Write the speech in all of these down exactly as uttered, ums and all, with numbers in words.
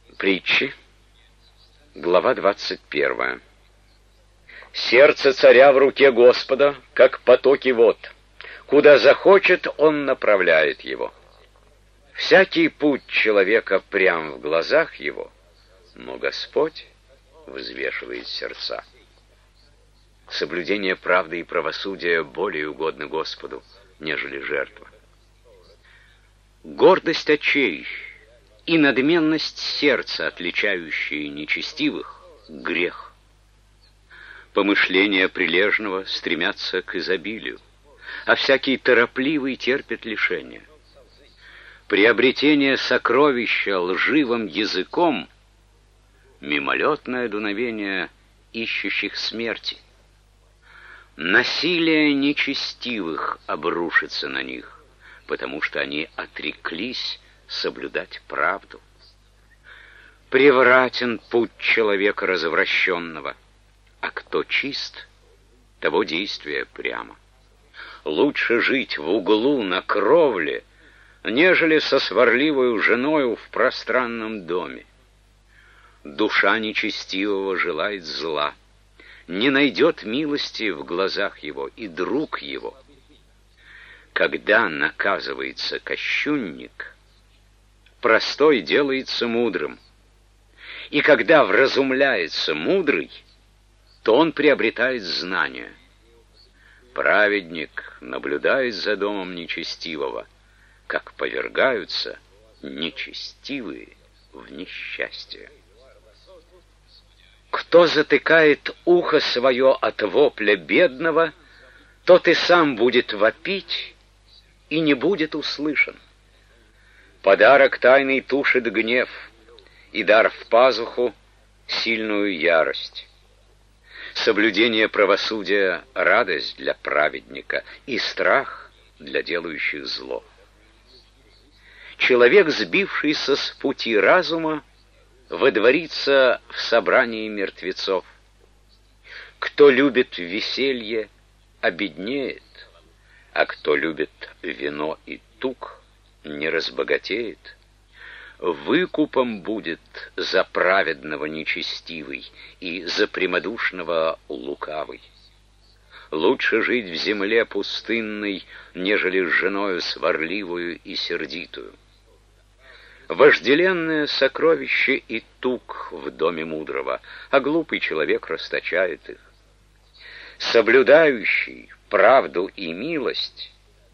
Притчи, глава двадцать первая. Сердце царя в руке Господа, как потоки вод. Куда захочет, он направляет его. Всякий путь человека прям в глазах его, но Господь взвешивает сердца. Соблюдение правды и правосудия более угодно Господу, нежели жертва. Гордость очей и надменность сердца, отличающие нечестивых, грех. Помышления прилежного стремятся к изобилию, а всякий торопливый терпит лишения. Приобретение сокровища лживым языком — мимолетное дуновение ищущих смерти. Насилие нечестивых обрушится на них, потому что они отреклись соблюдать правду. Превратен путь человека развращенного, а кто чист, того действие прямо. Лучше жить в углу на кровле, нежели со сварливою женою в пространном доме. Душа нечестивого желает зла, не найдет милости в глазах его и друг его. Когда наказывается кощунник, простой делается мудрым, и когда вразумляется мудрый, то он приобретает знания. Праведник наблюдает за домом нечестивого, как повергаются нечестивые в несчастье. Кто затыкает ухо свое от вопля бедного, тот и сам будет вопить и не будет услышан. Подарок тайный тушит гнев, и дар в пазуху — сильную ярость. Соблюдение правосудия — радость для праведника, и страх для делающих зло. Человек, сбившийся с пути разума, водворится в собрании мертвецов. Кто любит веселье, обеднеет, а кто любит вино и тук, не разбогатеет. Выкупом будет за праведного нечестивый и за прямодушного лукавый. Лучше жить в земле пустынной, нежели с женою сварливую и сердитую. Вожделенное сокровище и тук в доме мудрого, а глупый человек расточает их. Соблюдающий правду и милость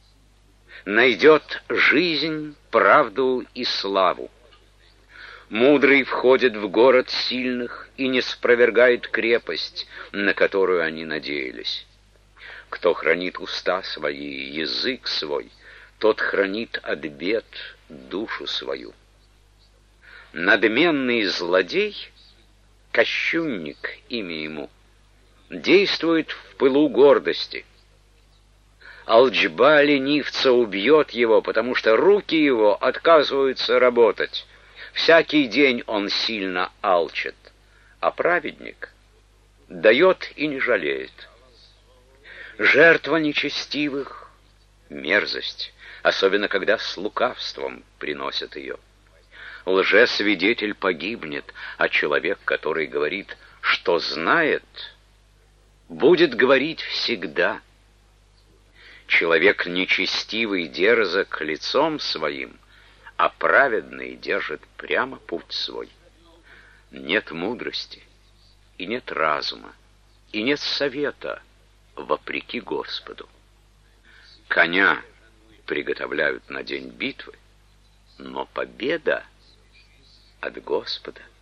найдет жизнь, правду и славу. Мудрый входит в город сильных и не спровергает крепость, на которую они надеялись. Кто хранит уста свои, язык свой, тот хранит от бед душу свою. Надменный злодей, кощунник имя ему, действует в пылу гордости. Алчба ленивца убьет его, потому что руки его отказываются работать. Всякий день он сильно алчит, а праведник дает и не жалеет. Жертва нечестивых — мерзость, особенно когда с лукавством приносят ее. Лжесвидетель погибнет, а человек, который говорит, что знает, будет говорить всегда. Человек нечестивый дерзок лицом своим, а праведный держит прямо путь свой. Нет мудрости, и нет разума, и нет совета вопреки Господу. Коня приготовляют на день битвы, но победа от Господа.